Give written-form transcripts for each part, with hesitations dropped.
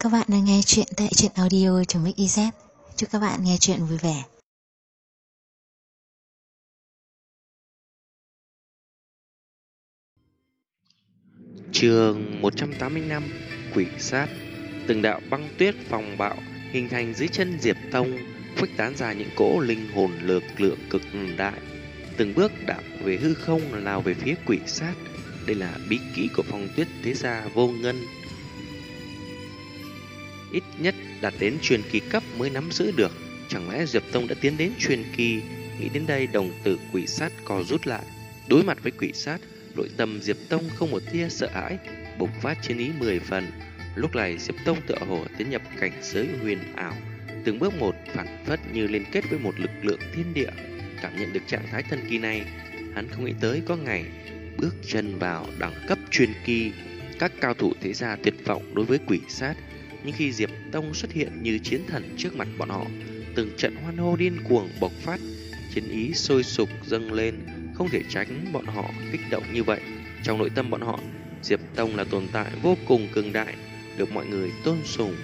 Các bạn đang nghe chuyện tại truyện audio.mix.iz. Chúc các bạn nghe chuyện vui vẻ. Chương 185 Quỷ sát. Từng đạo băng tuyết phòng bạo hình thành dưới chân Diệp Tông, khuếch tán ra những cỗ linh hồn lực lượng cực đại, từng bước đạp về hư không lao về phía quỷ sát. Đây là bí kỹ của phong tuyết thế gia Vô Ngân, ít nhất đạt đến truyền kỳ cấp mới nắm giữ được. Chẳng lẽ Diệp Tông đã tiến đến truyền kỳ? Nghĩ đến đây, đồng tử quỷ sát co rút lại. Đối mặt với quỷ sát, nội tâm Diệp Tông không một tia sợ hãi, bộc phát chiến ý 10 phần. Lúc này Diệp Tông tựa hồ tiến nhập cảnh giới huyền ảo, từng bước một phản phất như liên kết với một lực lượng thiên địa. Cảm nhận được trạng thái thần kỳ này, hắn không nghĩ tới có ngày bước chân vào đẳng cấp truyền kỳ. Các cao thủ thế gia tuyệt vọng đối với quỷ sát, nhưng khi Diệp Tông xuất hiện như chiến thần trước mặt bọn họ, từng trận hoan hô điên cuồng bộc phát, chiến ý sôi sục dâng lên, không thể tránh bọn họ kích động như vậy. Trong nội tâm bọn họ, Diệp Tông là tồn tại vô cùng cường đại, được mọi người tôn sùng.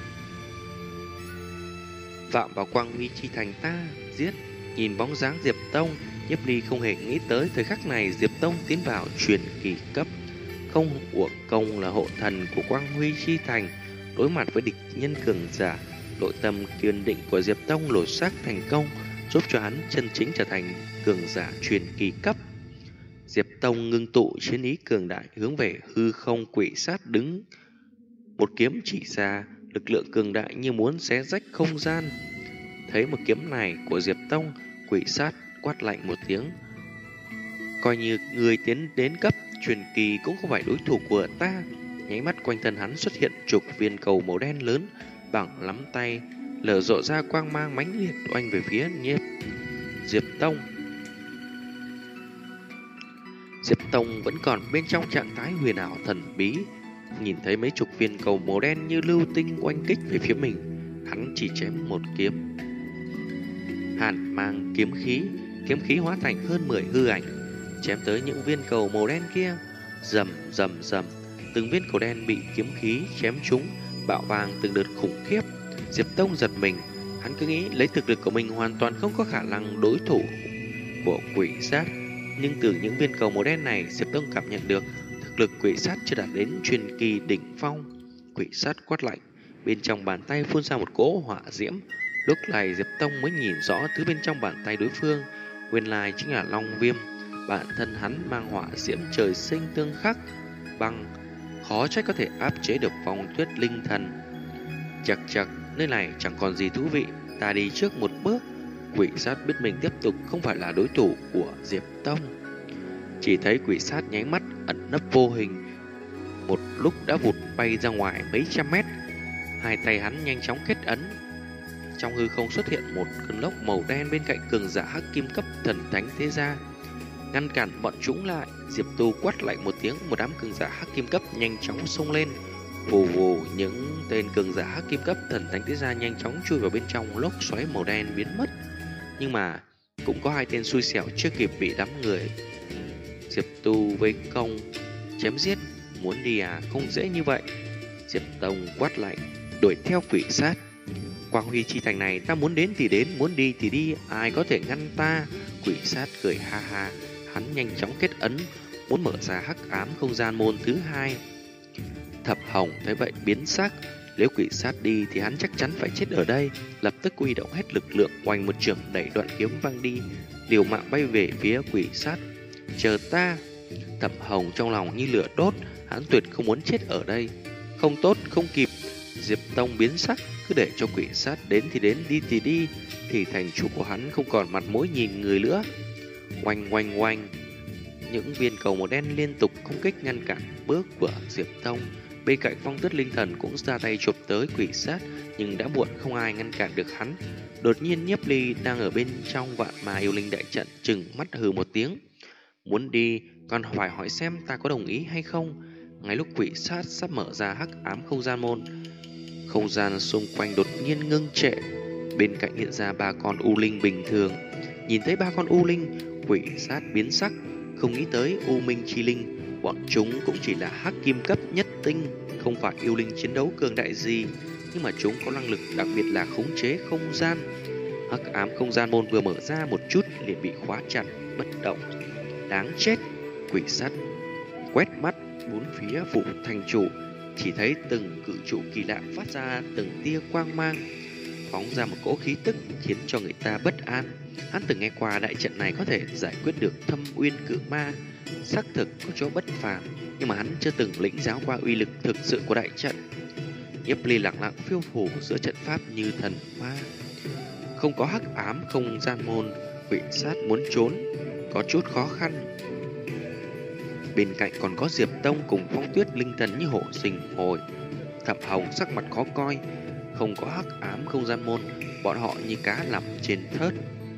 Vạm vào quang huy chi thành ta, giết! Nhìn bóng dáng Diệp Tông, Nhiếp Ly không hề nghĩ tới thời khắc này Diệp Tông tiến vào truyền kỳ cấp. Không uổng công là hộ thần của quang huy chi thành, đối mặt với địch nhân cường giả, nội tâm kiên định của Diệp Tông lột xác thành công, giúp cho hắn chân chính trở thành cường giả truyền kỳ cấp. Diệp Tông ngưng tụ chiến ý cường đại hướng về hư không quỷ sát đứng. Một kiếm chỉ ra, lực lượng cường đại như muốn xé rách không gian. Thấy một kiếm này của Diệp Tông, quỷ sát quát lạnh một tiếng. Coi như người tiến đến cấp truyền kỳ cũng không phải đối thủ của ta. Nháy mắt quanh thân hắn xuất hiện chục viên cầu màu đen lớn bằng nắm tay, lở rộ ra quang mang mãnh liệt oanh về phía Diệp Tông. Diệp Tông vẫn còn bên trong trạng thái huyền ảo thần bí, nhìn thấy mấy chục viên cầu màu đen như lưu tinh oanh kích về phía mình, hắn chỉ chém một kiếm. Hàn mang kiếm khí hóa thành hơn 10 hư ảnh, chém tới những viên cầu màu đen kia. Rầm rầm rầm, từng viên cầu đen bị kiếm khí chém trúng, bạo vàng từng đợt khủng khiếp. Diệp Tông giật mình, hắn cứ nghĩ lấy thực lực của mình hoàn toàn không có khả năng đối thủ của quỷ sát, nhưng từ những viên cầu màu đen này, Diệp Tông cảm nhận được thực lực quỷ sát chưa đạt đến truyền kỳ đỉnh phong. Quỷ sát quát lạnh, bên trong bàn tay phun ra một cỗ hỏa diễm. Lúc này Diệp Tông mới nhìn rõ thứ bên trong bàn tay đối phương, nguyên lai chính là Long Viêm. Bản thân hắn mang hỏa diễm trời sinh tương khắc băng, khó trách có thể áp chế được phong tuyết linh thần. Chậc, nơi này chẳng còn gì thú vị, ta đi trước một bước. Quỷ sát biết mình tiếp tục không phải là đối thủ của Diệp Tông. Chỉ thấy quỷ sát nháy mắt ẩn nấp vô hình, một lúc đã vụt bay ra ngoài mấy trăm mét. Hai tay hắn nhanh chóng kết ấn, trong hư không xuất hiện một cơn lốc màu đen bên cạnh cường giả hắc kim cấp thần thánh thế gia, ngăn cản bọn chúng lại. Diệp Tu quát lạnh một tiếng, một đám cường giả hắc kim cấp nhanh chóng xông lên. Vù vù, những tên cường giả hắc kim cấp thần thánh thế gia nhanh chóng chui vào bên trong lốc xoáy màu đen biến mất. Nhưng mà cũng có hai tên xui xẻo chưa kịp bị đám người Diệp Tu vây công chém giết. Muốn đi à, không dễ như vậy. Diệp Tông quát lạnh, đuổi theo quỷ sát. Quang huy chi thành này ta muốn đến thì đến, muốn đi thì đi, ai có thể ngăn ta? Quỷ sát cười ha ha, hắn nhanh chóng kết ấn, muốn mở ra hắc ám không gian môn thứ hai. Thập Hồng thấy vậy biến sắc, nếu quỷ sát đi thì hắn chắc chắn phải chết ở đây. Lập tức huy động hết lực lượng, oanh một chưởng đẩy đoạn kiếm văng đi, liều mạng bay về phía quỷ sát. Chờ ta! Thập Hồng trong lòng như lửa đốt, hắn tuyệt không muốn chết ở đây. Không tốt, không kịp. Diệp Tông biến sắc, cứ để cho quỷ sát đến thì đến, đi thì đi, thì thành chủ của hắn không còn mặt mũi nhìn người nữa. Oanh, những viên cầu màu đen liên tục công kích ngăn cản bước của Diệp Tông. Bên cạnh phong tuyết linh thần cũng ra tay chụp tới quỷ sát, nhưng đã muộn, không ai ngăn cản được hắn. Đột nhiên Nhiếp Ly đang ở bên trong vạn ma yêu linh đại trận trừng mắt hừ một tiếng. Muốn đi, còn phải hỏi xem ta có đồng ý hay không. Ngay lúc quỷ sát sắp mở ra hắc ám không gian môn, không gian xung quanh đột nhiên ngưng trệ. Bên cạnh hiện ra ba con u linh bình thường. Nhìn thấy ba con u linh, quỷ sát biến sắc, không nghĩ tới u minh chi linh, bọn chúng cũng chỉ là hắc kim cấp nhất tinh, không phải yêu linh chiến đấu cường đại gì. nhưng mà chúng có năng lực đặc biệt là khống chế không gian. Hắc ám không gian môn vừa mở ra một chút liền bị khóa chặt, bất động. Đáng chết! Quỷ sát quét mắt bốn phía vụ thành chủ, chỉ thấy từng cự trụ kỳ lạ phát ra từng tia quang mang, phóng ra một cỗ khí tức khiến cho người ta bất an. Hắn từng nghe qua đại trận này có thể giải quyết được Thâm Uyên Cự Ma, xác thực có chỗ bất phàm, nhưng mà hắn chưa từng lĩnh giáo qua uy lực thực sự của đại trận. Nhiếp Ly lặng lặng phiêu phù giữa trận pháp như thần ma. Không có hắc ám không gian môn, quỷ sát muốn trốn có chút khó khăn. Bên cạnh còn có Diệp Tông cùng Phong Tuyết linh thần như hổ sinh hồi. Thẩm Hồng sắc mặt khó coi, không có hắc ám không gian môn, bọn họ như cá nằm trên thớt.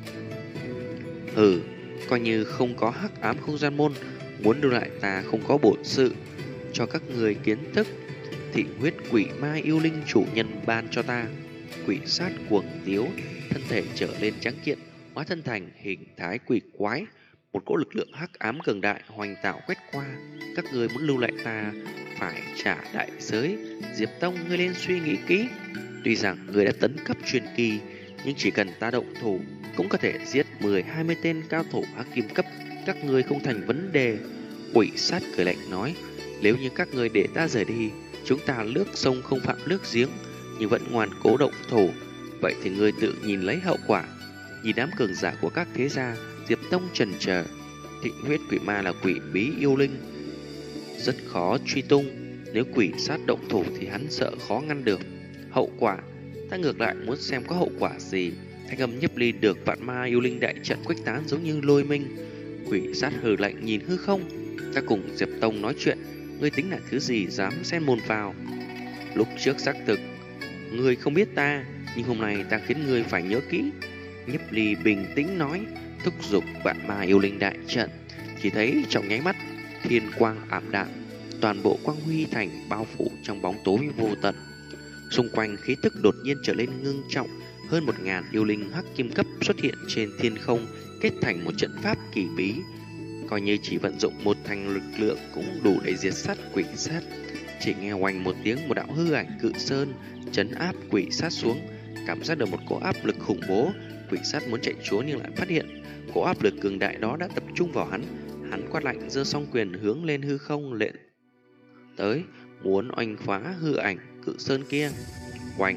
Coi như không có hắc ám không gian môn, muốn đưa lại ta không có bổn sự, cho các người kiến thức. Thị huyết quỷ ma yêu linh chủ nhân ban cho ta. Quỷ sát cuồng tiếu, thân thể trở lên trắng kiện, hóa thân thành hình thái quỷ quái. Một cỗ lực lượng hắc ám cường đại hoành tạo quét qua. Các người muốn lưu lại ta phải trả đại giới. Diệp Tông, ngươi lên suy nghĩ kỹ. Tuy rằng người đã tấn cấp truyền kỳ, nhưng chỉ cần ta động thủ cũng có thể giết 10-20 tên cao thủ hắc kim cấp. Các người không thành vấn đề. Quỷ sát cười lạnh nói, nếu như các người để ta rời đi, chúng ta lướt sông không phạm lướt giếng, nhưng vẫn ngoan cố động thủ, vậy thì người tự nhìn lấy hậu quả. Nhìn đám cường giả của các thế gia, Diệp Tông chần chờ. Thịnh huyết quỷ ma là quỷ bí yêu linh, rất khó truy tung. Nếu quỷ sát động thủ thì hắn sợ khó ngăn được. Hậu quả, ta ngược lại muốn xem có hậu quả gì. Thanh âm Nhiếp Ly được vạn ma yêu linh đại trận khuếch tán giống như lôi minh. Quỷ sát hừ lạnh nhìn hư không. Ta cùng Diệp Tông nói chuyện, ngươi tính là thứ gì dám xen mồm vào? Lúc trước xác thực ngươi không biết ta, nhưng hôm nay ta khiến ngươi phải nhớ kỹ. Nhiếp Ly bình tĩnh nói, thúc giục vạn ma yêu linh đại trận. Chỉ thấy trong nháy mắt, thiên quang ảm đạm, toàn bộ quang huy thành bao phủ trong bóng tối vô tận. Xung quanh khí tức đột nhiên trở lên ngưng trọng, hơn 1000 yêu linh hắc kim cấp xuất hiện trên thiên không, kết thành một trận pháp kỳ bí. Coi như chỉ vận dụng một thành lực lượng cũng đủ để diệt sát quỷ sát. Chỉ nghe oanh một tiếng, một đạo hư ảnh cự sơn trấn áp quỷ sát xuống. Cảm giác được một cỗ áp lực khủng bố. Quỷ sát muốn chạy trốn nhưng lại phát hiện cỗ áp lực cường đại đó đã tập trung vào hắn. Hắn quát lạnh, giơ song quyền hướng lên hư không lệnh tới, muốn oanh phá hư ảnh cự sơn kia. Oanh,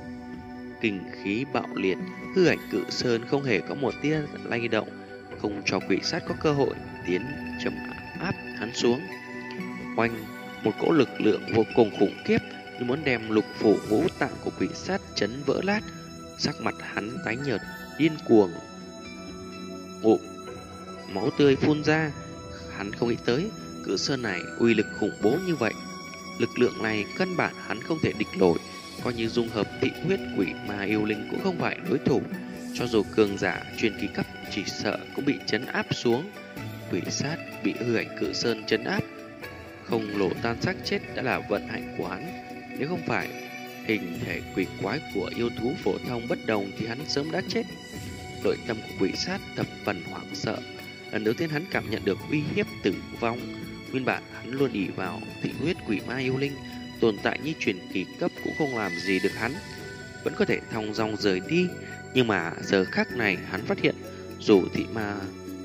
kinh khí bạo liệt, hư ảnh cự sơn không hề có một tia lay động, không cho quỷ sát có cơ hội tiến chấm áp hắn xuống. Oanh, một cỗ lực lượng vô cùng khủng khiếp như muốn đem lục phủ ngũ tạng của quỷ sát chấn vỡ lát. Sắc mặt hắn tái nhợt, điên cuồng, ngụm máu tươi phun ra. Hắn không nghĩ tới cự sơn này uy lực khủng bố như vậy. Lực lượng này căn bản hắn không thể địch nổi. Coi như dung hợp thị huyết quỷ ma yêu linh cũng không phải đối thủ. Cho dù cường giả truyền kỳ cấp chỉ sợ cũng bị chấn áp xuống. Quỷ sát bị hư ảnh cự sơn chấn áp, không lộ tan xác chết đã là vận hạnh của hắn. Nếu không phải hình thể quỷ quái của yêu thú phổ thông bất đồng thì hắn sớm đã chết. Nội tâm của quỷ sát thập phần hoảng sợ. Lần đầu tiên hắn cảm nhận được uy hiếp tử vong. Nguyên bản hắn luôn ỷ vào thị huyết quỷ ma yêu linh, tồn tại như truyền kỳ cấp cũng không làm gì được hắn, vẫn có thể thong dong rời đi. Nhưng mà giờ khắc này hắn phát hiện dù thị ma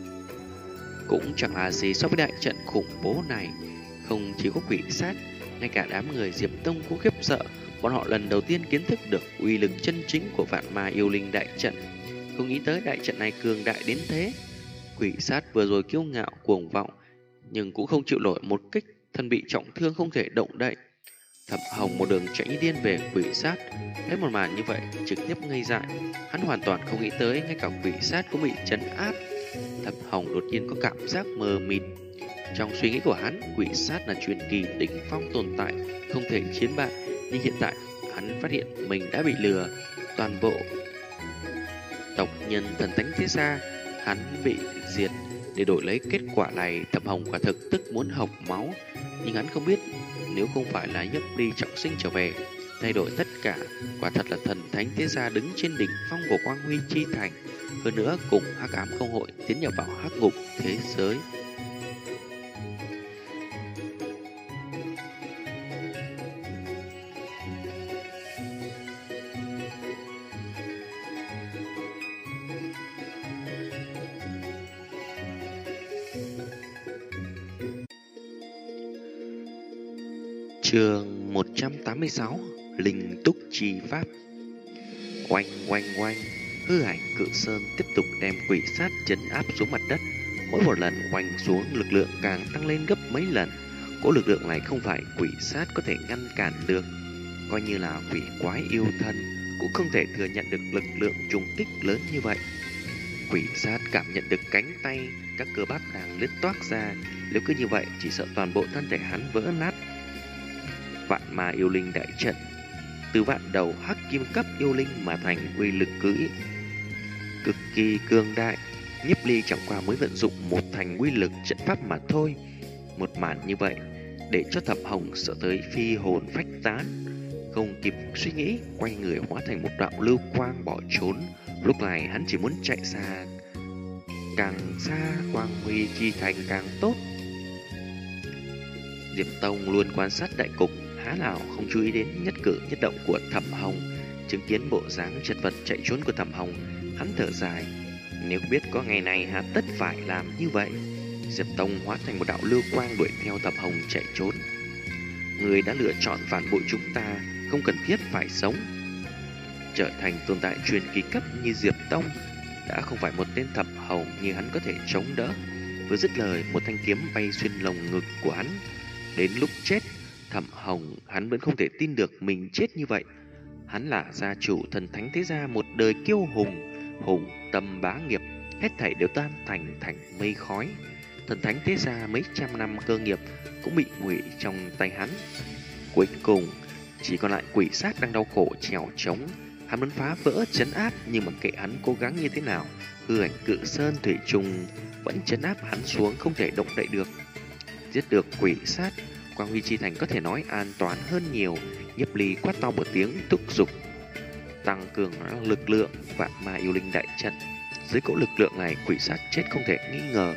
cũng chẳng là gì so với đại trận khủng bố này. Không chỉ có quỷ sát, ngay cả đám người Diệp Tông cũng khiếp sợ. Bọn họ lần đầu tiên kiến thức được uy lực chân chính của vạn ma yêu linh đại trận. Không nghĩ tới đại trận này cường đại đến thế. Quỷ sát vừa rồi kiêu ngạo cuồng vọng, nhưng cũng không chịu nổi một kích, thân bị trọng thương không thể động đậy. Thẩm Hồng một đường chạy như điên về quỷ sát, thấy một màn như vậy trực tiếp ngây dại. Hắn hoàn toàn không nghĩ tới ngay cả quỷ sát cũng bị trấn áp. Thẩm Hồng đột nhiên có cảm giác mờ mịt. Trong suy nghĩ của hắn, quỷ sát là truyền kỳ đỉnh phong tồn tại, không thể chiến bại. Nhưng hiện tại hắn phát hiện mình đã bị lừa. Toàn bộ tộc nhân thần thánh thế gia hắn bị diệt. Để đổi lấy kết quả này, Thẩm Hồng quả thực tức muốn học máu. Nhưng hắn không biết nếu không phải là Nhiếp Ly trọng sinh trở về thay đổi tất cả, quả thật là thần thánh thế gia đứng trên đỉnh phong của Quang Huy Chi Thành. Hơn nữa cùng hắc ám công hội tiến nhập vào hắc ngục thế giới. Chương 186: Linh túc chi pháp. Oanh oanh oanh, hư ảnh cự sơn tiếp tục đem quỷ sát trấn áp xuống mặt đất. Mỗi một lần oanh xuống, lực lượng càng tăng lên gấp mấy lần. Cỗ lực lượng này không phải quỷ sát có thể ngăn cản được. Coi như là quỷ quái yêu thân cũng không thể thừa nhận được lực lượng trùng kích lớn như vậy. Quỷ sát cảm nhận được cánh tay, các cơ bắp đang lướt toác ra. Nếu cứ như vậy, chỉ sợ toàn bộ thân thể hắn vỡ nát. Vạn ma yêu linh đại trận, từ vạn đầu hắc kim cấp yêu linh mà thành, uy lực cực kỳ cường đại. Nhiếp Ly chẳng qua mới vận dụng một thành uy lực trận pháp mà thôi. Một màn như vậy để cho Thẩm Hồng sợ tới phi hồn phách tán, không kịp suy nghĩ, quay người hóa thành một đạo lưu quang bỏ trốn. Lúc này hắn chỉ muốn chạy xa, càng xa quang huy chi thành càng tốt. Diệp Tông luôn quan sát đại cục, há nào không chú ý đến nhất cử nhất động của Thẩm Hồng. Chứng kiến bộ dáng chật vật chạy trốn của Thẩm Hồng, hắn thở dài. Nếu biết có ngày này, hắn tất phải làm như vậy. Diệp Tông hóa thành một đạo lưu quang đuổi theo Thẩm Hồng chạy trốn. Người đã lựa chọn phản bội chúng ta, không cần thiết phải sống. Trở thành tồn tại truyền kỳ cấp như Diệp Tông đã không phải một tên Thẩm Hồng như hắn có thể chống đỡ. Vừa dứt lời, một thanh kiếm bay xuyên lồng ngực của hắn. Đến lúc chết, Thẩm Hồng hắn vẫn không thể tin được mình chết như vậy. Hắn là gia chủ thần thánh thế gia, một đời kiêu hùng, hùng tâm bá nghiệp, hết thảy đều tan thành mây khói. Thần thánh thế gia mấy trăm năm cơ nghiệp cũng bị hủy trong tay hắn. Cuối cùng chỉ còn lại quỷ sát đang đau khổ trèo trống. Hắn muốn phá vỡ trấn áp, nhưng mà kệ hắn cố gắng như thế nào, hư ảnh cự sơn thủy trùng vẫn trấn áp hắn xuống, không thể động đậy được. Giết được quỷ sát, Quang Huy Chi Thành có thể nói an toàn hơn nhiều. Nhiếp Ly quát to một tiếng, thúc giục tăng cường lực lượng vạn ma yêu linh đại trận. Dưới cỗ lực lượng này, quỷ sát chết không thể nghi ngờ.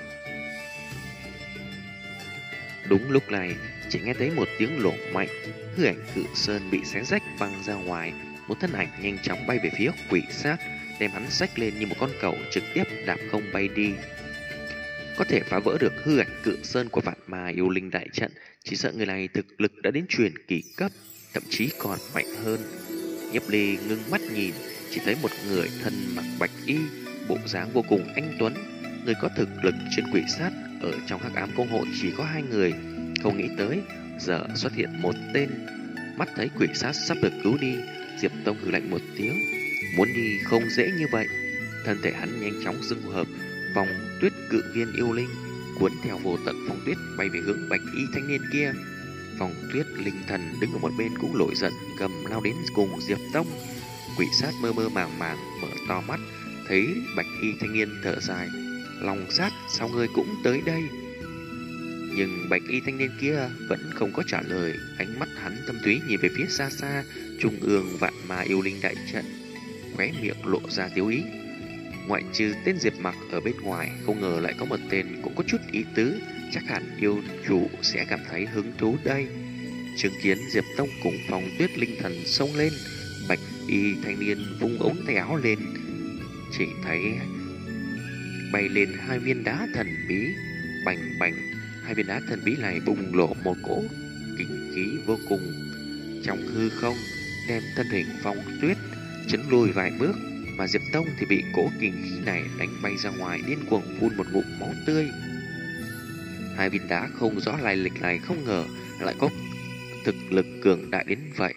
Đúng lúc này, chỉ nghe thấy một tiếng nổ mạnh, hư ảnh cự sơn bị xé rách văng ra ngoài. Một thân ảnh nhanh chóng bay về phía quỷ sát, đem hắn xách lên như một con cẩu, trực tiếp đạp không bay đi. Có thể phá vỡ được hư ảnh cự sơn của vạn ma yêu linh đại trận, chỉ sợ người này thực lực đã đến truyền kỳ cấp, thậm chí còn mạnh hơn. Nhiếp Ly ngưng mắt nhìn, chỉ thấy một người thân mặc bạch y, bộ dáng vô cùng anh tuấn. Người có thực lực trên quỷ sát ở trong hắc ám công hội chỉ có 2 người. Không nghĩ tới giờ xuất hiện một tên. Mắt thấy quỷ sát sắp được cứu đi, Diệp Tông hừ lạnh một tiếng. Muốn đi không dễ như vậy. Thân thể hắn nhanh chóng dung hợp, vòng tuyết cự viên yêu linh cuốn theo vô tận phong tuyết bay về hướng bạch y thanh niên kia. Phong tuyết linh thần đứng ở một bên cũng nổi giận, gầm lao đến cùng Diệp Tông. Quỷ sát mơ mơ màng màng mở to mắt, thấy bạch y thanh niên thở dài. Lòng sát, sao ngươi cũng tới đây? Nhưng bạch y thanh niên kia vẫn không có trả lời. Ánh mắt hắn thâm thúy nhìn về phía xa xa, trung ương vạn ma yêu linh đại trận, khóe miệng lộ ra tiếu ý. Ngoại trừ tên Diệp Mặc ở bên ngoài, không ngờ lại có một tên cũng có chút ý tứ. Chắc hẳn yêu chủ sẽ cảm thấy hứng thú đây. Chứng kiến Diệp Tông cùng Phong tuyết linh thần xông lên, bạch y thanh niên vung ống tay áo lên, chỉ thấy bay lên 2 viên đá thần bí. Bành bành, 2 viên đá thần bí này bùng nổ một cỗ kình khí vô cùng trong hư không, đem thân hình Phong tuyết chấn lùi vài bước. Mà Diệp Tông thì bị cỗ kình khí này đánh bay ra ngoài, điên cuồng phun một ngụm máu tươi. 2 viên đá không rõ lai lịch này không ngờ lại có thực lực cường đại đến vậy.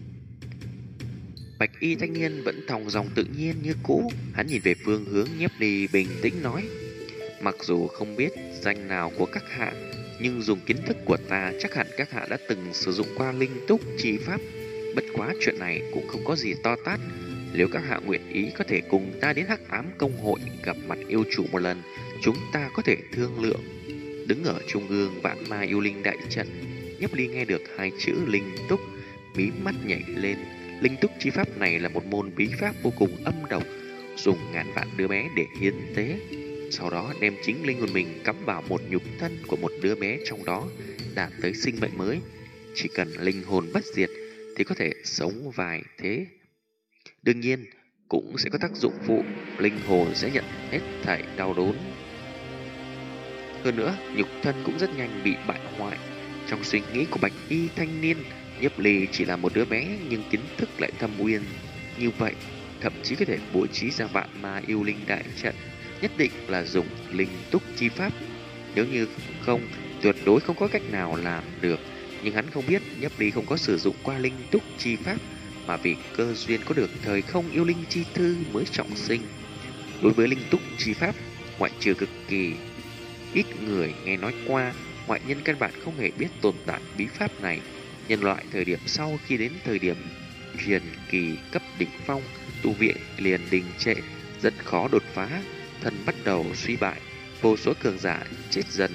Bạch y thanh niên vẫn thong dong tự nhiên như cũ. Hắn nhìn về phương hướng Nhiếp Ly, bình tĩnh nói: mặc dù không biết danh nào của các hạ, nhưng dùng kiến thức của ta chắc hẳn các hạ đã từng sử dụng qua linh túc chi pháp. Bất quá chuyện này cũng không có gì to tát. Nếu các hạ nguyện ý có thể cùng ta đến hắc ám công hội gặp mặt yêu chủ một lần, chúng ta có thể thương lượng. Đứng ở trung ương vạn ma yêu linh đại trận, Nhiếp Ly nghe được 2 chữ linh túc, mí mắt nhảy lên. Linh túc chi pháp này là một môn bí pháp vô cùng âm độc, dùng ngàn vạn đứa bé để hiến tế, sau đó đem chính linh hồn mình cắm vào một nhục thân của một đứa bé trong đó, đạt tới sinh mệnh mới. Chỉ cần linh hồn bất diệt thì có thể sống vài thế. Đương nhiên cũng sẽ có tác dụng phụ, linh hồn sẽ nhận hết thảy đau đớn. Hơn nữa, nhục thân cũng rất nhanh bị bại hoại. Trong suy nghĩ của bạch y thanh niên, Nhiếp Ly chỉ là một đứa bé nhưng kiến thức lại thâm uyên như vậy, thậm chí có thể bố trí ra vạn ma yêu linh đại trận, nhất định là dùng linh túc chi pháp. Nếu như không, tuyệt đối không có cách nào làm được. Nhưng hắn không biết Nhiếp Ly không có sử dụng qua linh túc chi pháp, mà vì cơ duyên có được thời không yêu linh chi thư mới trọng sinh. Đối với linh túc chi pháp, ngoại trừ cực kỳ ít người nghe nói qua, ngoại nhân căn bản không hề biết tồn tại bí pháp này. Nhân loại thời điểm sau khi đến thời điểm truyền kỳ cấp đỉnh phong, tu viện liền đình trệ, rất khó đột phá, thân bắt đầu suy bại, vô số cường giả chết dần,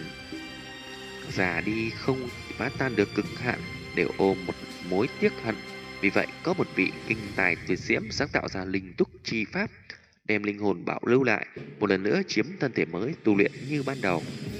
già đi không phá tan được cực hạn, đều ôm một mối tiếc hận. Vì vậy, có một vị kinh tài tuyệt diễm sáng tạo ra linh túc chi pháp, đem linh hồn bảo lưu lại, một lần nữa chiếm thân thể mới, tu luyện như ban đầu.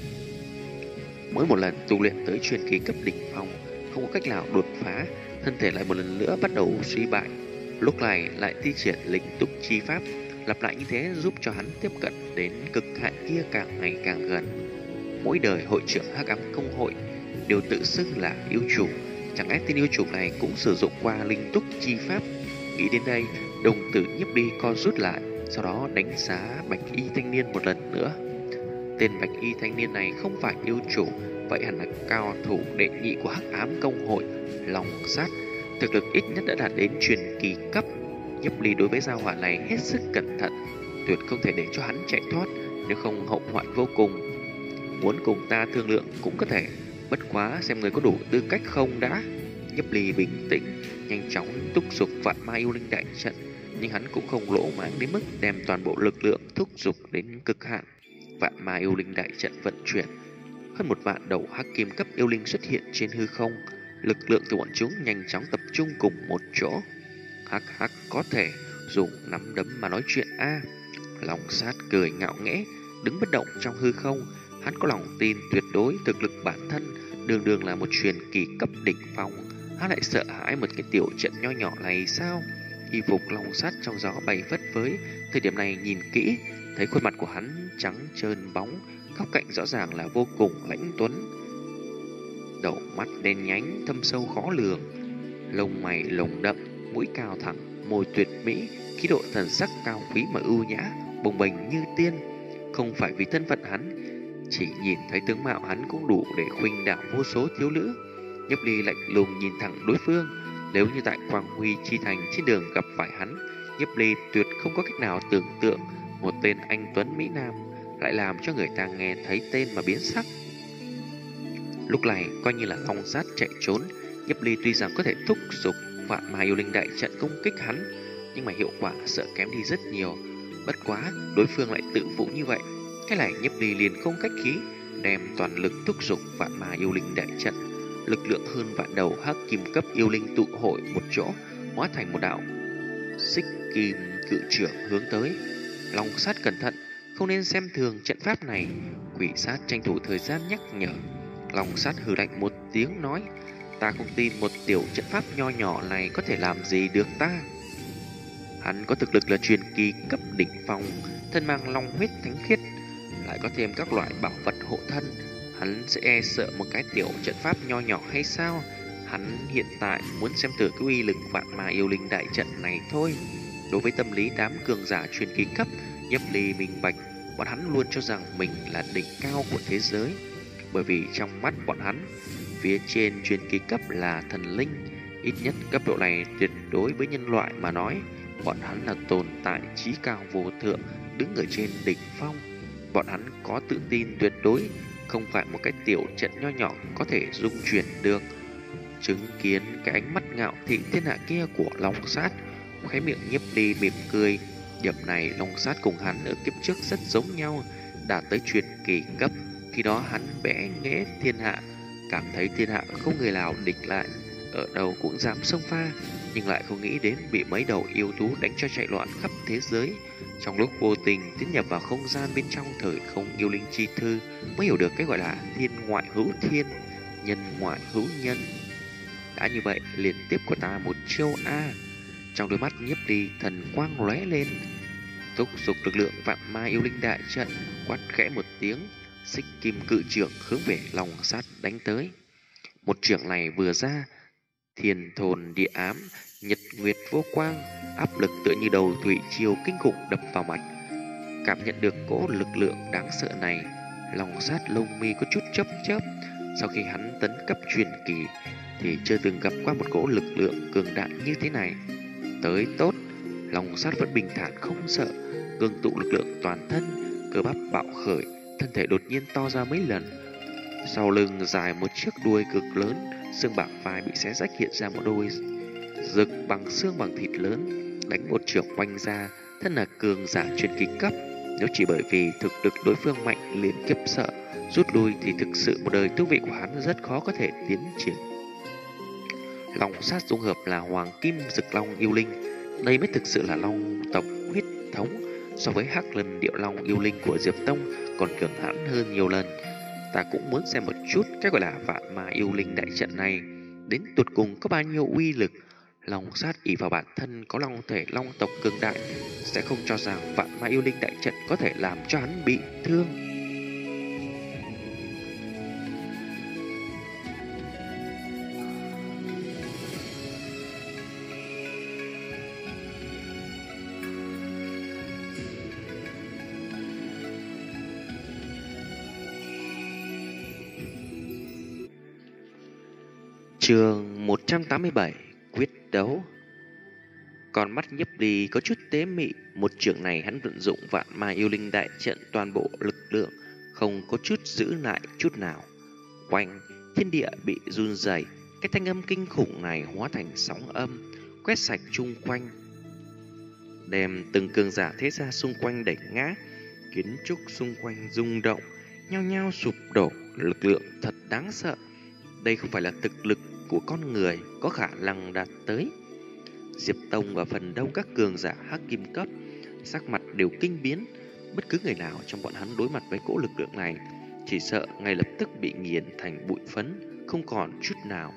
Mỗi một lần tu luyện tới truyền kỳ cấp đỉnh phong, không có cách nào đột phá, thân thể lại một lần nữa bắt đầu suy bại. Lúc này lại thi triển linh túc chi pháp, lặp lại như thế giúp cho hắn tiếp cận đến cực hạn kia càng ngày càng gần. Mỗi đời hội trưởng Hắc Ám Công hội đều tự xưng là yêu chủ, chẳng lẽ tên yêu chủ này cũng sử dụng qua linh túc chi pháp? Nghĩ đến đây, đồng tử Nhiếp Ly co rút lại, sau đó đánh giá bạch y thanh niên một lần nữa. Tên bạch y thanh niên này không phải yêu chủ, vậy hẳn là cao thủ đệ nhị của Hắc Ám Công hội Long Sát, thực lực ít nhất đã đạt đến truyền kỳ cấp. Nhiếp Ly đối với gia hỏa này hết sức cẩn thận, tuyệt không thể để cho hắn chạy thoát, nếu không hậu hoạn vô cùng. Muốn cùng ta thương lượng cũng có thể, bất quá xem người có đủ tư cách không đã. Nhiếp Ly bình tĩnh, nhanh chóng thúc giục vạn ma yêu linh đại trận, nhưng hắn cũng không lỗ mãng đến mức đem toàn bộ lực lượng thúc giục đến cực hạn. Vạn ma yêu linh đại trận vận chuyển, hơn 1.000 đầu hắc kim cấp yêu linh xuất hiện trên hư không, lực lượng từ bọn chúng nhanh chóng tập trung cùng một chỗ. Hắc hắc, có thể dùng nắm đấm mà nói chuyện a. Long Sát cười ngạo nghễ, đứng bất động trong hư không. Hắn có lòng tin tuyệt đối thực lực bản thân, đường đường là một truyền kỳ cấp đỉnh phong, hắn lại sợ hãi một cái tiểu trận nho nhỏ này sao? Y phục Long Sát trong gió bay phất phới, thời điểm này nhìn kỹ, thấy khuôn mặt của hắn trắng trơn bóng, góc cạnh rõ ràng là vô cùng lãnh tuấn. Đầu mắt đen nhánh, thâm sâu khó lường, lông mày lồng đậm, mũi cao thẳng, môi tuyệt mỹ, khí độ thần sắc cao quý mà ưu nhã, bồng bềnh như tiên. Không phải vì thân phận hắn, chỉ nhìn thấy tướng mạo hắn cũng đủ để khuynh đảo vô số thiếu nữ. Nhiếp Ly lạnh lùng nhìn thẳng đối phương. Nếu như tại Quang Huy Chi Thành trên đường gặp phải hắn, Nhiếp Ly tuyệt không có cách nào tưởng tượng một tên anh tuấn mỹ nam lại làm cho người ta nghe thấy tên mà biến sắc. Lúc này coi như là Long Sát chạy trốn, Nhiếp Ly tuy rằng có thể thúc giục vạn ma yêu linh đại trận công kích hắn, nhưng mà hiệu quả sợ kém đi rất nhiều. Bất quá đối phương lại tự phụ như vậy, cái này Nhiếp Ly liền không cách khí, đem toàn lực thúc giục vạn ma yêu linh đại trận. Lực lượng hơn vạn đầu hắc kim cấp yêu linh tụ hội một chỗ, hóa thành một đạo xích kim cự trưởng hướng tới. Long Sát cẩn thận, không nên xem thường trận pháp này. Quỷ Sát tranh thủ thời gian nhắc nhở. Long Sát hừ lạnh một tiếng nói: ta không tin một tiểu trận pháp nho nhỏ này có thể làm gì được ta. Hắn có thực lực là truyền kỳ cấp đỉnh phong, thân mang long huyết thánh khiết, lại có thêm các loại bảo vật hộ thân, hắn sẽ e sợ một cái tiểu trận pháp nho nhỏ hay sao? Hắn hiện tại muốn xem thử cái uy lực vạn ma yêu linh đại trận này thôi. Đối với tâm lý đám cường giả truyền kỳ cấp, Nhiếp Ly minh bạch, bọn hắn luôn cho rằng mình là đỉnh cao của thế giới, bởi vì trong mắt bọn hắn, phía trên truyền kỳ cấp là thần linh, ít nhất cấp độ này tuyệt đối với nhân loại mà nói, bọn hắn là tồn tại chí cao vô thượng, đứng ở trên đỉnh phong. Bọn hắn có tự tin tuyệt đối, không phải một cái tiểu trận nho nhỏ có thể dung chuyển được. Chứng kiến cái ánh mắt ngạo thị thiên hạ kia của Long Sát, khóe miệng Nhiếp Ly mỉm cười. Điểm này Long Sát cùng hắn ở kiếp trước rất giống nhau, đạt tới truyền kỳ cấp. Khi đó hắn bẽ nghễ thiên hạ, cảm thấy thiên hạ không người nào địch lại, ở đâu cũng dám xông pha, nhưng lại không nghĩ đến bị mấy đầu yêu thú đánh cho chạy loạn khắp thế giới. Trong lúc vô tình tiến nhập vào không gian bên trong thời không yêu linh chi thư, mới hiểu được cái gọi là thiên ngoại hữu thiên, nhân ngoại hữu nhân. Đã như vậy, liên tiếp của ta một chiêu A. Trong đôi mắt Nhiếp Ly thần quang lóe lên, thúc giục lực lượng vạn ma yêu linh đại trận, quát khẽ một tiếng, xích kim cự trưởng hướng về Long Sát đánh tới. Một chưởng này vừa ra, thiên thồn địa ám, nhật nguyệt vô quang, áp lực tựa như đầu thủy triều kinh khủng đập vào mặt. Cảm nhận được cỗ lực lượng đáng sợ này, lòng sát lông mi có chút chớp chớp. Sau khi hắn tấn cấp truyền kỳ thì chưa từng gặp qua một cỗ lực lượng cường đại như thế này. Tới tốt, lòng sát vẫn bình thản không sợ, ngưng tụ lực lượng toàn thân, cơ bắp bạo khởi, thân thể đột nhiên to ra mấy lần. Sau lưng dài một chiếc đuôi cực lớn, xương bả vai bị xé rách hiện ra một đôi rực bằng xương bằng thịt lớn, đánh một chưởng oanh ra, thân là cường giả truyền kỳ cấp. Nếu chỉ bởi vì thực lực đối phương mạnh liền kiếp sợ, rút lui thì thực sự một đời tu vị của hắn rất khó có thể tiến triển. Long sát dung hợp là hoàng kim dực long yêu linh, đây mới thực sự là long tộc huyết thống. So với hắc lần điệu long yêu linh của Diệp Tông còn cường hãn hơn nhiều lần. Ta cũng muốn xem một chút cái gọi là vạn ma yêu linh đại trận này đến tột cùng có bao nhiêu uy lực. Long sát ỷ vào bản thân có long thể long tộc cường đại, sẽ không cho rằng vạn ma yêu linh đại trận có thể làm cho hắn bị thương. Chương 187 quyết đấu. Con mắt Nhiếp Ly có chút tế mị, một chưởng này hắn vận dụng vạn ma yêu linh đại trận toàn bộ lực lượng, không có chút giữ lại chút nào. Quanh thiên địa bị run rẩy, cái thanh âm kinh khủng này hóa thành sóng âm, quét sạch chung quanh, đem từng cường giả thế gia xung quanh đẩy ngã, kiến trúc xung quanh rung động, nhao nhao sụp đổ. Lực lượng thật đáng sợ. Đây không phải là thực lực của con người có khả năng đạt tới. Diệp Tông và phần đông các cường giả hắc kim cấp sắc mặt đều kinh biến. Bất cứ người nào trong bọn hắn đối mặt với cỗ lực lượng này chỉ sợ ngay lập tức bị nghiền thành bụi phấn, không còn chút nào.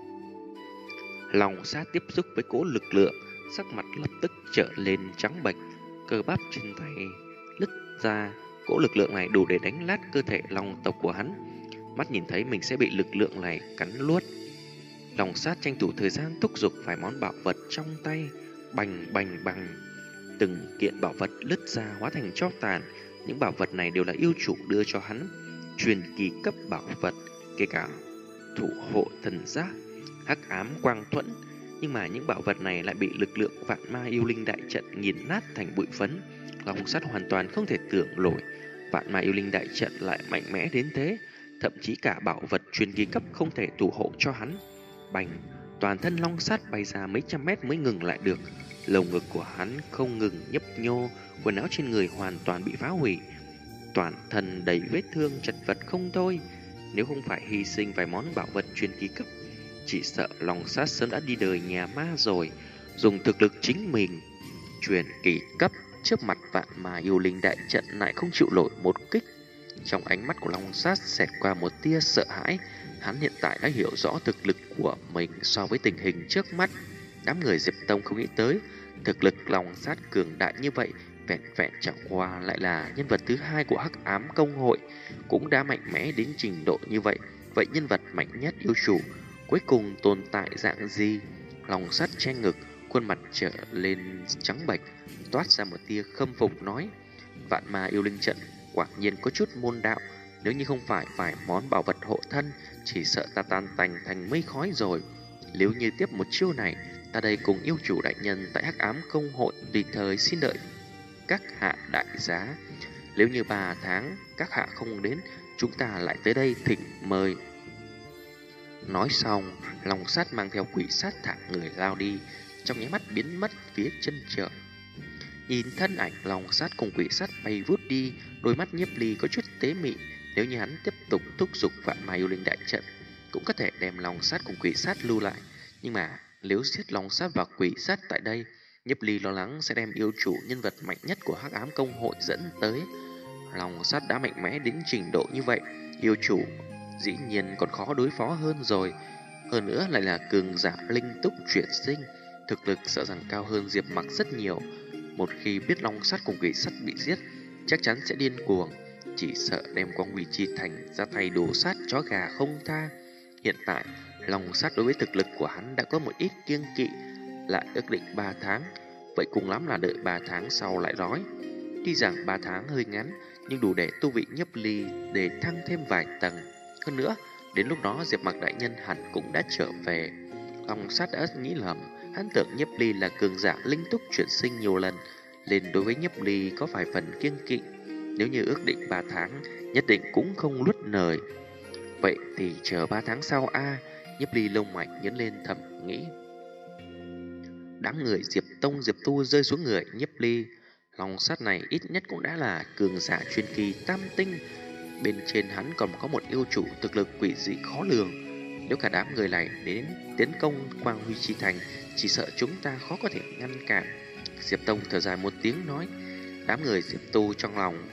Lòng sát tiếp xúc với cỗ lực lượng, sắc mặt lập tức trở lên trắng bệch, cơ bắp trên tay lứt ra. Cỗ lực lượng này đủ để đánh lát cơ thể long tộc của hắn. Mắt nhìn thấy mình sẽ bị lực lượng này cắn luốt, lòng sát tranh thủ thời gian thúc giục vài món bảo vật trong tay. Bành bành bành, từng kiện bảo vật lứt ra hóa thành tro tàn. Những bảo vật này đều là yêu chủ đưa cho hắn, truyền kỳ cấp bảo vật, kể cả thủ hộ thần giác, hắc ám quang thuẫn. Nhưng mà những bảo vật này lại bị lực lượng vạn ma yêu linh đại trận nghiền nát thành bụi phấn. Lòng sát hoàn toàn không thể tưởng nổi vạn ma yêu linh đại trận lại mạnh mẽ đến thế. Thậm chí cả bảo vật truyền kỳ cấp không thể thủ hộ cho hắn. Bành, toàn thân long sát bay ra mấy trăm mét mới ngừng lại được. Lồng ngực của hắn không ngừng nhấp nhô, quần áo trên người hoàn toàn bị phá hủy, toàn thân đầy vết thương chật vật không thôi. Nếu không phải hy sinh vài món bảo vật truyền kỳ cấp, chỉ sợ long sát sớm đã đi đời nhà ma rồi. Dùng thực lực chính mình truyền kỳ cấp trước mặt vạn ma yêu linh đại trận lại không chịu nổi một kích. Trong ánh mắt của long sát xẹt qua một tia sợ hãi. Hắn hiện tại đã hiểu rõ thực lực của mình so với tình hình trước mắt. Đám người Diệp Tông không nghĩ tới thực lực long sát cường đại như vậy. Vẹn vẹn chẳng qua lại là nhân vật thứ hai của hắc ám công hội cũng đã mạnh mẽ đến trình độ như vậy. Vậy nhân vật mạnh nhất yêu chủ cuối cùng tồn tại dạng gì? Long sát che ngực, khuôn mặt trở lên trắng bệch, toát ra một tia khâm phục nói: vạn ma yêu linh trận quả nhiên có chút môn đạo. Nếu như không phải vài món bảo vật hộ thân, chỉ sợ ta tan tành thành mây khói rồi. Nếu như tiếp một chiêu này, ta đây cùng yêu chủ đại nhân tại hắc ám công hội tùy thời xin đợi các hạ đại giá. Nếu như 3 tháng các hạ không đến, chúng ta lại tới đây thỉnh mời. Nói xong, lòng sát mang theo quỷ sát thả người lao đi, trong nháy mắt biến mất phía chân trời. Nhìn thân ảnh lòng sát cùng quỷ sát bay vút đi, đôi mắt Nhiếp Ly có chút tế mị. Nếu như hắn tiếp tục thúc giục vạn ma yêu linh đại trận, cũng có thể đem lòng sát cùng quỷ sát lưu lại. Nhưng mà nếu giết lòng sát và quỷ sát tại đây, Nhiếp Ly lo lắng sẽ đem yêu chủ nhân vật mạnh nhất của hắc ám công hội dẫn tới. Lòng sát đã mạnh mẽ đến trình độ như vậy, yêu chủ dĩ nhiên còn khó đối phó hơn rồi. Hơn nữa lại là cường giả linh túc chuyển sinh, thực lực sợ rằng cao hơn Diệp Mặc rất nhiều. Một khi biết long sát cùng quỷ sát bị giết, chắc chắn sẽ điên cuồng, chỉ sợ đem Quang Huy Chi Thành ra tay đổ sát chó gà không tha. Hiện tại, Long Sắt đối với thực lực của hắn đã có một ít kiêng kỵ, lại ước định 3 tháng. Vậy cùng lắm là đợi 3 tháng sau lại nói. Tuy rằng 3 tháng hơi ngắn, nhưng đủ để tu vị Nhiếp Ly để thăng thêm vài tầng. Hơn nữa, đến lúc đó Diệp Mặc đại nhân hẳn cũng đã trở về. Long Sắt đã nghĩ lầm, hắn tưởng Nhiếp Ly là cường giả linh túc chuyển sinh nhiều lần, nên đối với Nhiếp Ly có vài phần kiêng kỵ. Nếu như ước định 3 tháng, nhất định cũng không luất lời. Vậy thì chờ 3 tháng sau a. Nhiếp Ly lông mày nhấn lên thầm nghĩ. Đám người Diệp Tông Diệp Tu rơi xuống người Nhiếp Ly. Long Sắt này ít nhất cũng đã là cường giả truyền kỳ tam tinh. Bên trên hắn còn có một yêu chủ thực lực quỷ dị khó lường. Nếu cả đám người này đến tiến công Quang Huy Chi Thành, chỉ sợ chúng ta khó có thể ngăn cản. Diệp Tông thở dài một tiếng nói. Đám người Diệp Tu trong lòng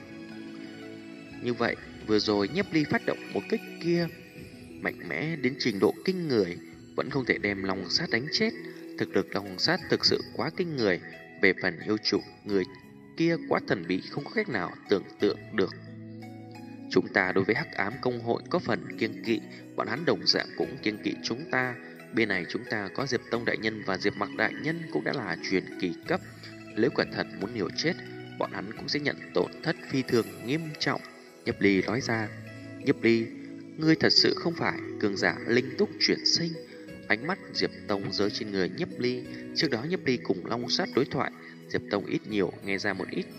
như vậy, vừa rồi Nhiếp Ly phát động một kích kia mạnh mẽ đến trình độ kinh người, vẫn không thể đem Long Sát đánh chết. Thực lực Long Sát thực sự quá kinh người. Về phần yêu chủ, người kia quá thần bí, không có cách nào tưởng tượng được. Chúng ta đối với Hắc Ám Công Hội có phần kiêng kỵ, bọn hắn đồng dạng cũng kiêng kỵ chúng ta. Bên này chúng ta có Diệp Tông đại nhân và Diệp Mặc đại nhân cũng đã là truyền kỳ cấp. Nếu cẩn thận muốn liều chết, bọn hắn cũng sẽ nhận tổn thất phi thường nghiêm trọng. Nhiếp Ly nói ra. Nhiếp Ly, ngươi thật sự không phải cường giả linh túc chuyển sinh. Ánh mắt Diệp Tông rơi trên người Nhiếp Ly. Trước đó Nhiếp Ly cùng Long Sát đối thoại, Diệp Tông ít nhiều nghe ra một ít.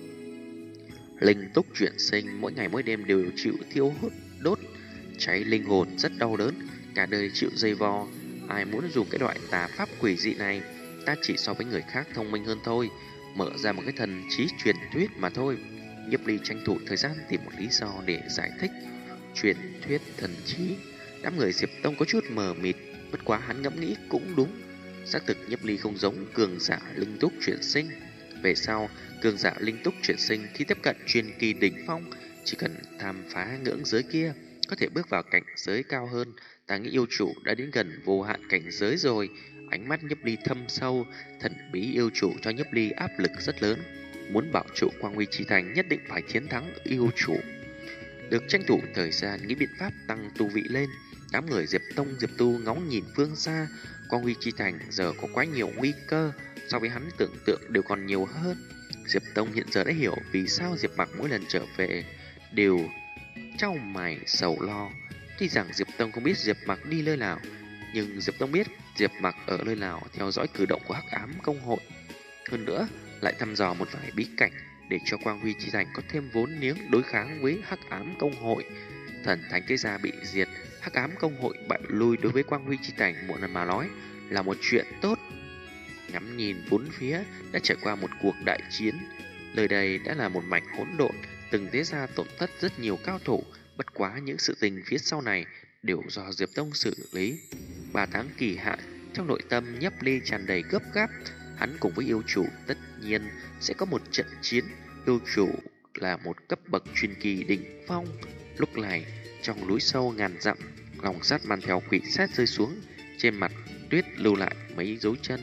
Linh túc chuyển sinh mỗi ngày mỗi đêm đều chịu thiêu đốt, cháy linh hồn rất đau đớn, cả đời chịu dây vò. Ai muốn dùng cái loại tà pháp quỷ dị này, ta chỉ so với người khác thông minh hơn thôi, mở ra một cái thần trí truyền thuyết mà thôi. Nhiếp Ly tranh thủ thời gian tìm một lý do để giải thích. Truyền thuyết thần trí. Đám người Diệp Tông có chút mờ mịt, bất quá hắn ngẫm nghĩ cũng đúng. Xác thực Nhiếp Ly không giống cường giả linh túc chuyển sinh. Về sau, cường giả linh túc chuyển sinh khi tiếp cận truyền kỳ đỉnh phong, chỉ cần tham phá ngưỡng giới kia, có thể bước vào cảnh giới cao hơn. Ta nghĩ yêu chủ đã đến gần vô hạn cảnh giới rồi. Ánh mắt Nhiếp Ly thâm sâu, thần bí yêu chủ cho Nhiếp Ly áp lực rất lớn. Muốn bảo trụ Quang Huy Chi Thành nhất định phải chiến thắng yêu chủ. Được tranh thủ thời gian nghĩ biện pháp tăng tu vị lên. Đám người Diệp Tông Diệp Tu ngóng nhìn phương xa. Quang Huy Chi Thành giờ có quá nhiều nguy cơ, so với hắn tưởng tượng đều còn nhiều hơn. Diệp Tông hiện giờ đã hiểu vì sao Diệp Mặc mỗi lần trở về đều trao mày sầu lo. Tuy rằng Diệp Tông không biết Diệp Mặc đi nơi nào, nhưng Diệp Tông biết Diệp Mặc ở nơi nào theo dõi cử động của Hắc Ám Công Hội. Hơn nữa, lại thăm dò một vài bí cảnh để cho Quang Huy Chi Thành có thêm vốn liếng đối kháng với Hắc Ám Công Hội. Thần Thánh Thế Gia bị diệt, Hắc Ám Công Hội bại lui đối với Quang Huy Chi Thành một lần mà nói là một chuyện tốt. Ngắm nhìn bốn phía đã trải qua một cuộc đại chiến, nơi đây đã là một mảnh hỗn độn, từng thế gia tổn thất rất nhiều cao thủ. Bất quá những sự tình phía sau này đều do Diệp Tông xử lý. 3 tháng kỳ hạn, trong nội tâm Nhiếp Ly tràn đầy gấp gáp. Hắn cùng với yêu chủ tất nhiên sẽ có một trận chiến. Yêu chủ là một cấp bậc truyền kỳ đỉnh phong. Lúc này trong núi sâu ngàn dặm, Long Sát mang theo quỷ sát rơi xuống, trên mặt tuyết lưu lại mấy dấu chân.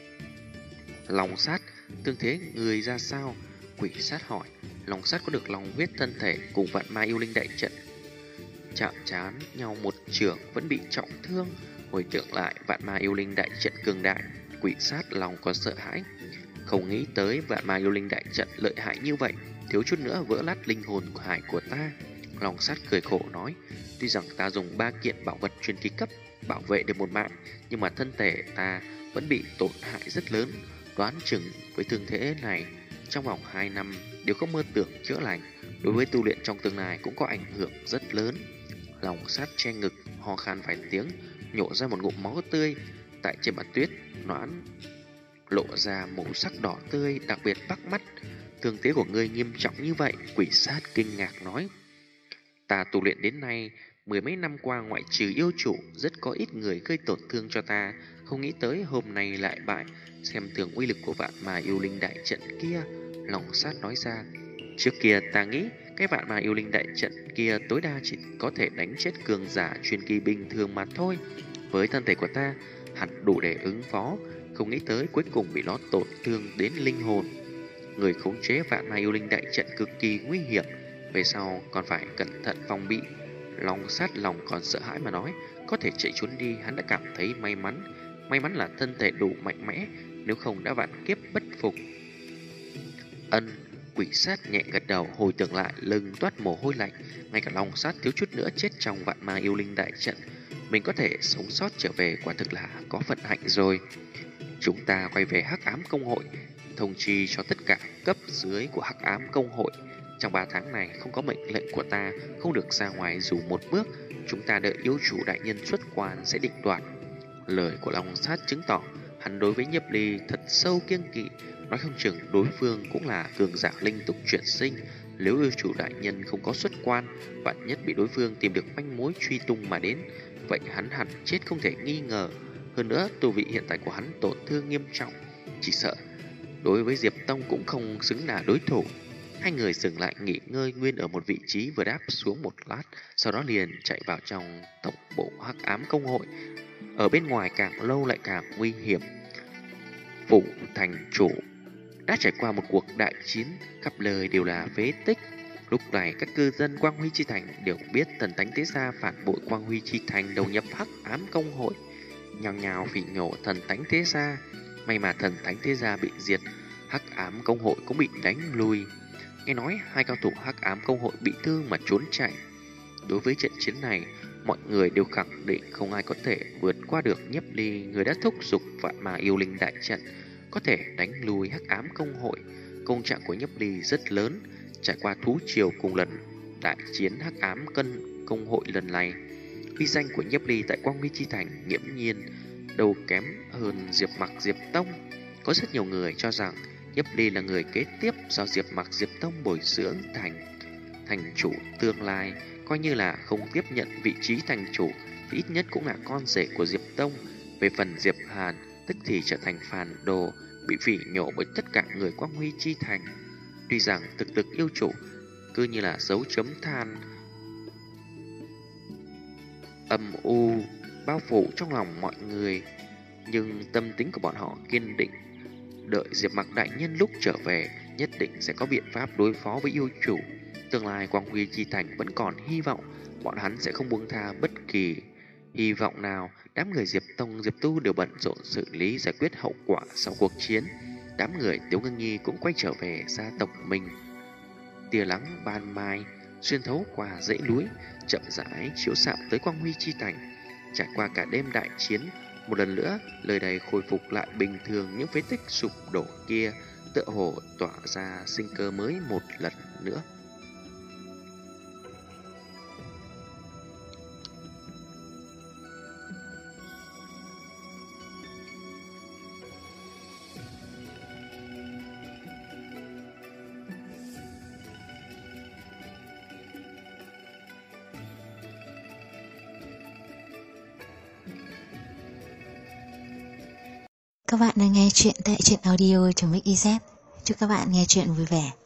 Long Sát, tương thế người ra sao? Quỷ sát hỏi. Long Sát có được lòng huyết thân thể cùng vạn ma yêu linh đại trận chạm trán nhau một trường vẫn bị trọng thương. Hồi tưởng lại vạn ma yêu linh đại trận cường đại, quỷ sát lòng có sợ hãi. Không nghĩ tới vạn ma yêu linh đại trận lợi hại như vậy, thiếu chút nữa vỡ lát linh hồn của hải của ta. Long Sát cười khổ nói, tuy rằng ta dùng 3 kiện bảo vật truyền kỳ cấp bảo vệ được một mạng, nhưng mà thân thể ta vẫn bị tổn hại rất lớn. Đoán chừng với thương thế này, trong vòng 2 năm đều không mơ tưởng chữa lành, đối với tu luyện trong tương lai cũng có ảnh hưởng rất lớn. Long Sát che ngực, ho khan vài tiếng, nhổ ra một ngụm máu tươi. Tại trên mặt tuyết noãn lộ ra màu sắc đỏ tươi, đặc biệt bắt mắt. Thương thế của ngươi nghiêm trọng như vậy? Quỷ sát kinh ngạc nói. Ta tu luyện đến nay, 10 mấy năm qua ngoại trừ yêu chủ, rất có ít người gây tổn thương cho ta. Không nghĩ tới hôm nay lại bại, xem thường uy lực của vạn ma yêu linh đại trận kia. Long Sát nói ra. Trước kia ta nghĩ cái vạn ma yêu linh đại trận kia tối đa chỉ có thể đánh chết cường giả truyền kỳ bình thường mà thôi. Với thân thể của ta hẳn đủ để ứng phó, không nghĩ tới cuối cùng bị nó tổn thương đến linh hồn. Người khống chế vạn ma yêu linh đại trận cực kỳ nguy hiểm, về sau còn phải cẩn thận phòng bị. Long Sát lòng còn sợ hãi mà nói, có thể chạy trốn đi hắn đã cảm thấy may mắn. May mắn là thân thể đủ mạnh mẽ, nếu không đã vạn kiếp bất phục. Quỷ sát nhẹ gật đầu, hồi tưởng lại lưng toát mồ hôi lạnh. Ngay cả Long Sát thiếu chút nữa chết trong vạn ma yêu linh đại trận, mình có thể sống sót trở về quả thực là có vận hạnh rồi. Chúng ta quay về Hắc Ám Công hội, thông chi cho tất cả cấp dưới của Hắc Ám Công hội. Trong 3 tháng này không có mệnh lệnh của ta, không được ra ngoài dù một bước. Chúng ta đợi yêu chủ đại nhân xuất quan sẽ định đoạt. Lời của Long Sát chứng tỏ hắn đối với Nhiếp Ly thật sâu kiêng kỵ. Nói không chừng đối phương cũng là cường giả linh tục chuyển sinh. Nếu yêu chủ đại nhân không có xuất quan, vạn nhất bị đối phương tìm được manh mối truy tung mà đến, vậy hắn hẳn chết không thể nghi ngờ. Hơn nữa, tu vị hiện tại của hắn tổn thương nghiêm trọng, chỉ sợ đối với Diệp Tông cũng không xứng là đối thủ. Hai người dừng lại nghỉ ngơi nguyên ở một vị trí vừa đáp xuống một lát, sau đó liền chạy vào trong tổng bộ Hắc Ám Công hội. Ở bên ngoài càng lâu lại càng nguy hiểm. Phủ thành chủ đã trải qua một cuộc đại chiến, khắp nơi đều là phế tích. Lúc này các cư dân Quang Huy Chi Thành đều biết Thần Thánh Thế Gia phản bội Quang Huy Chi Thành, đầu nhập Hắc Ám Công hội, nhào nhào phỉ nhổ Thần Thánh Thế Gia. May mà Thần Thánh Thế Gia bị diệt, Hắc Ám Công hội cũng bị đánh lui. Nghe nói hai cao thủ Hắc Ám Công hội bị thương mà trốn chạy. Đối với trận chiến này, mọi người đều khẳng định không ai có thể vượt qua được Nhiếp Ly, người đã thúc giục vạn ma yêu linh đại trận, có thể đánh lùi Hắc Ám Công hội. Công trạng của Nhiếp Ly rất lớn, trải qua thú triều cùng lần đại chiến Hắc Ám Công hội lần này, uy danh của Nhiếp Ly tại Quang Huy Chi Thành nghiễm nhiên đâu kém hơn Diệp Mặc Diệp Tông. Có rất nhiều người cho rằng Nhiếp Ly là người kế tiếp do Diệp Mặc Diệp Tông bồi dưỡng thành chủ tương lai, coi như là không tiếp nhận vị trí thành chủ thì ít nhất cũng là con rể của Diệp Tông. Về phần Diệp Hàn, tức thì trở thành phản đồ, bị phỉ nhổ bởi tất cả người Quang Huy Chi Thành. Tuy rằng thực lực yêu chủ cứ như là dấu chấm than âm u bao phủ trong lòng mọi người, nhưng tâm tính của bọn họ kiên định. Đợi Diệp Mặc đại nhân lúc trở về, nhất định sẽ có biện pháp đối phó với yêu chủ. Tương lai Quang Huy Chi Thành vẫn còn hy vọng, bọn hắn sẽ không buông tha bất kỳ hy vọng nào. Đám người Diệp Tông, Diệp Tu đều bận rộn xử lý giải quyết hậu quả sau cuộc chiến. Đám người Tiếu Ngưng Nhi cũng quay trở về gia tộc mình. Tia nắng ban mai xuyên thấu qua dãy núi, chậm rãi chiếu xạ tới Quang Huy Chi Thành. Trải qua cả đêm đại chiến, một lần nữa nơi đây khôi phục lại bình thường, những phế tích sụp đổ kia tựa hồ tỏa ra sinh cơ mới một lần nữa. Các bạn đang nghe chuyện tại truyện audio.mix.iz. Chúc các bạn nghe chuyện vui vẻ.